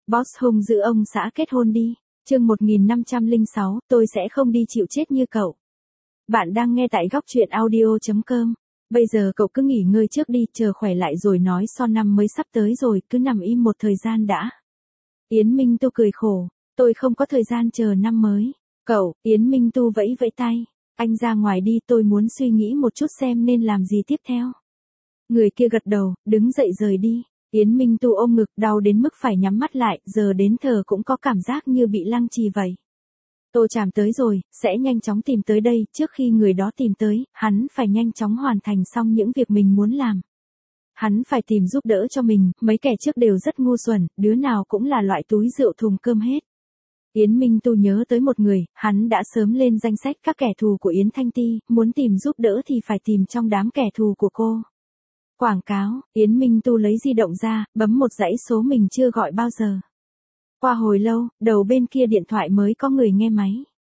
Boss hung giữ ông xã kết hôn đi. Chương 1506, tôi sẽ không đi chịu chết như cậu. Bạn đang nghe tại góc truyện audio.com. Bây giờ cậu cứ nghỉ ngơi trước đi, chờ khỏe lại rồi nói, son năm mới sắp tới rồi, cứ nằm im một thời gian đã. Yến Minh Tu cười khổ, tôi không có thời gian chờ năm mới. Cậu, Yến Minh Tu vẫy vẫy tay, anh ra ngoài đi, tôi muốn suy nghĩ một chút xem nên làm gì tiếp theo. Người kia gật đầu, đứng dậy rời đi. Yến Minh Tu ôm ngực, đau đến mức phải nhắm mắt lại, giờ đến thở cũng có cảm giác như bị lăng trì vậy. Tô Tràm tới rồi, sẽ nhanh chóng tìm tới đây, trước khi người đó tìm tới, hắn phải nhanh chóng hoàn thành xong những việc mình muốn làm. Hắn phải tìm giúp đỡ cho mình, mấy kẻ trước đều rất ngu xuẩn, đứa nào cũng là loại túi rượu thùng cơm hết. Yến Minh Tu nhớ tới một người, hắn đã sớm lên danh sách các kẻ thù của Yến Thanh Ti, muốn tìm giúp đỡ thì phải tìm trong đám kẻ thù của cô. Quảng cáo, Yến Minh Tu lấy di động ra, bấm một dãy số mình chưa gọi bao giờ. Qua hồi lâu, đầu bên kia điện thoại mới có người nghe máy.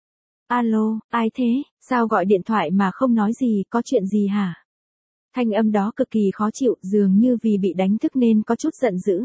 Alo, ai thế, sao gọi điện thoại mà không nói gì, có chuyện gì hả? Thanh âm đó cực kỳ khó chịu, dường như vì bị đánh thức nên có chút giận dữ.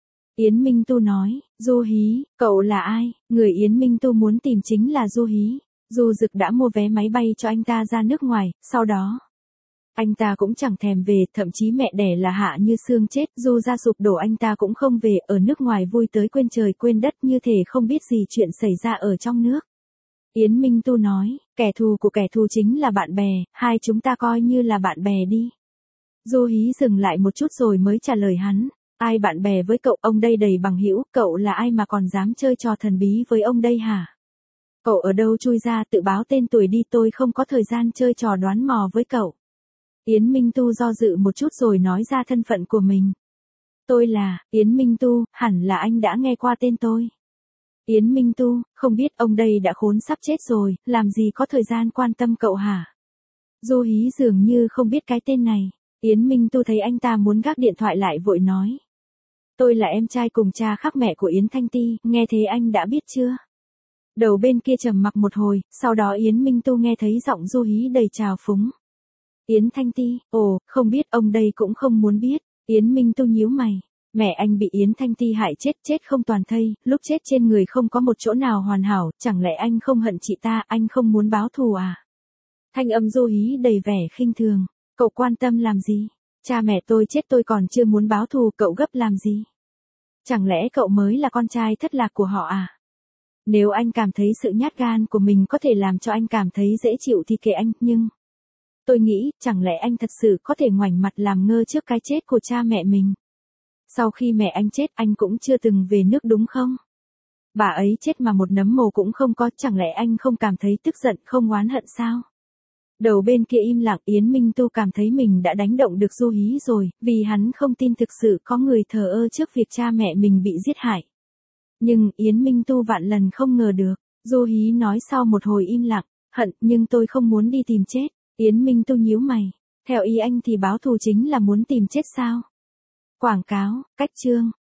Yến Minh Tu nói, Du Hí, cậu là ai? Người Yến Minh Tu muốn tìm chính là Du Hí. Du Dực đã mua vé máy bay cho anh ta ra nước ngoài, sau đó anh ta cũng chẳng thèm về, thậm chí mẹ đẻ là Hạ Như Sương chết, Du ra sụp đổ anh ta cũng không về, ở nước ngoài vui tới quên trời quên đất, như thể không biết gì chuyện xảy ra ở trong nước. Yến Minh Tu nói, kẻ thù của kẻ thù chính là bạn bè, hai chúng ta coi như là bạn bè đi. Du Hí dừng lại một chút rồi mới trả lời hắn, ai bạn bè với cậu, ông đây đầy bằng hữu, cậu là ai mà còn dám chơi trò thần bí với ông đây hả? Cậu ở đâu chui ra, tự báo tên tuổi đi, tôi không có thời gian chơi trò đoán mò với cậu. Yến Minh Tu do dự một chút rồi nói ra thân phận của mình. Tôi là Yến Minh Tu, hẳn là anh đã nghe qua tên tôi. Yến Minh Tu, không biết, ông đây đã khốn sắp chết rồi, làm gì có thời gian quan tâm cậu hả? Du Hí dường như không biết cái tên này. Yến Minh Tu thấy anh ta muốn gác điện thoại lại vội nói. Tôi là em trai cùng cha khác mẹ của Yến Thanh Ti, nghe thế anh đã biết chưa? Đầu bên kia trầm mặc một hồi, sau đó Yến Minh Tu nghe thấy giọng Du Hí đầy trào phúng. Yến Thanh Ti, ồ, không biết, ông đây cũng không muốn biết. Yến Minh Tu nhíu mày. Mẹ anh bị Yến Thanh Ti hại chết, chết không toàn thây, lúc chết trên người không có một chỗ nào hoàn hảo, chẳng lẽ anh không hận chị ta, anh không muốn báo thù à? Thanh âm Du Hí đầy vẻ khinh thường. Cậu quan tâm làm gì? Cha mẹ tôi chết tôi còn chưa muốn báo thù, cậu gấp làm gì? Chẳng lẽ cậu mới là con trai thất lạc của họ à? Nếu anh cảm thấy sự nhát gan của mình có thể làm cho anh cảm thấy dễ chịu thì kệ anh, nhưng tôi nghĩ, chẳng lẽ anh thật sự có thể ngoảnh mặt làm ngơ trước cái chết của cha mẹ mình? Sau khi mẹ anh chết, anh cũng chưa từng về nước đúng không? Bà ấy chết mà một nấm mồ cũng không có, chẳng lẽ anh không cảm thấy tức giận, không oán hận sao? Đầu bên kia im lặng, Yến Minh Tu cảm thấy mình đã đánh động được Du Hí rồi, vì hắn không tin thực sự có người thờ ơ trước việc cha mẹ mình bị giết hại. Nhưng Yến Minh Tu vạn lần không ngờ được. Du Hí nói sau một hồi im lặng, hận, nhưng tôi không muốn đi tìm chết. Yến Minh Tu nhíu mày, theo ý anh thì báo thù chính là muốn tìm chết sao? Quảng cáo, cách chương,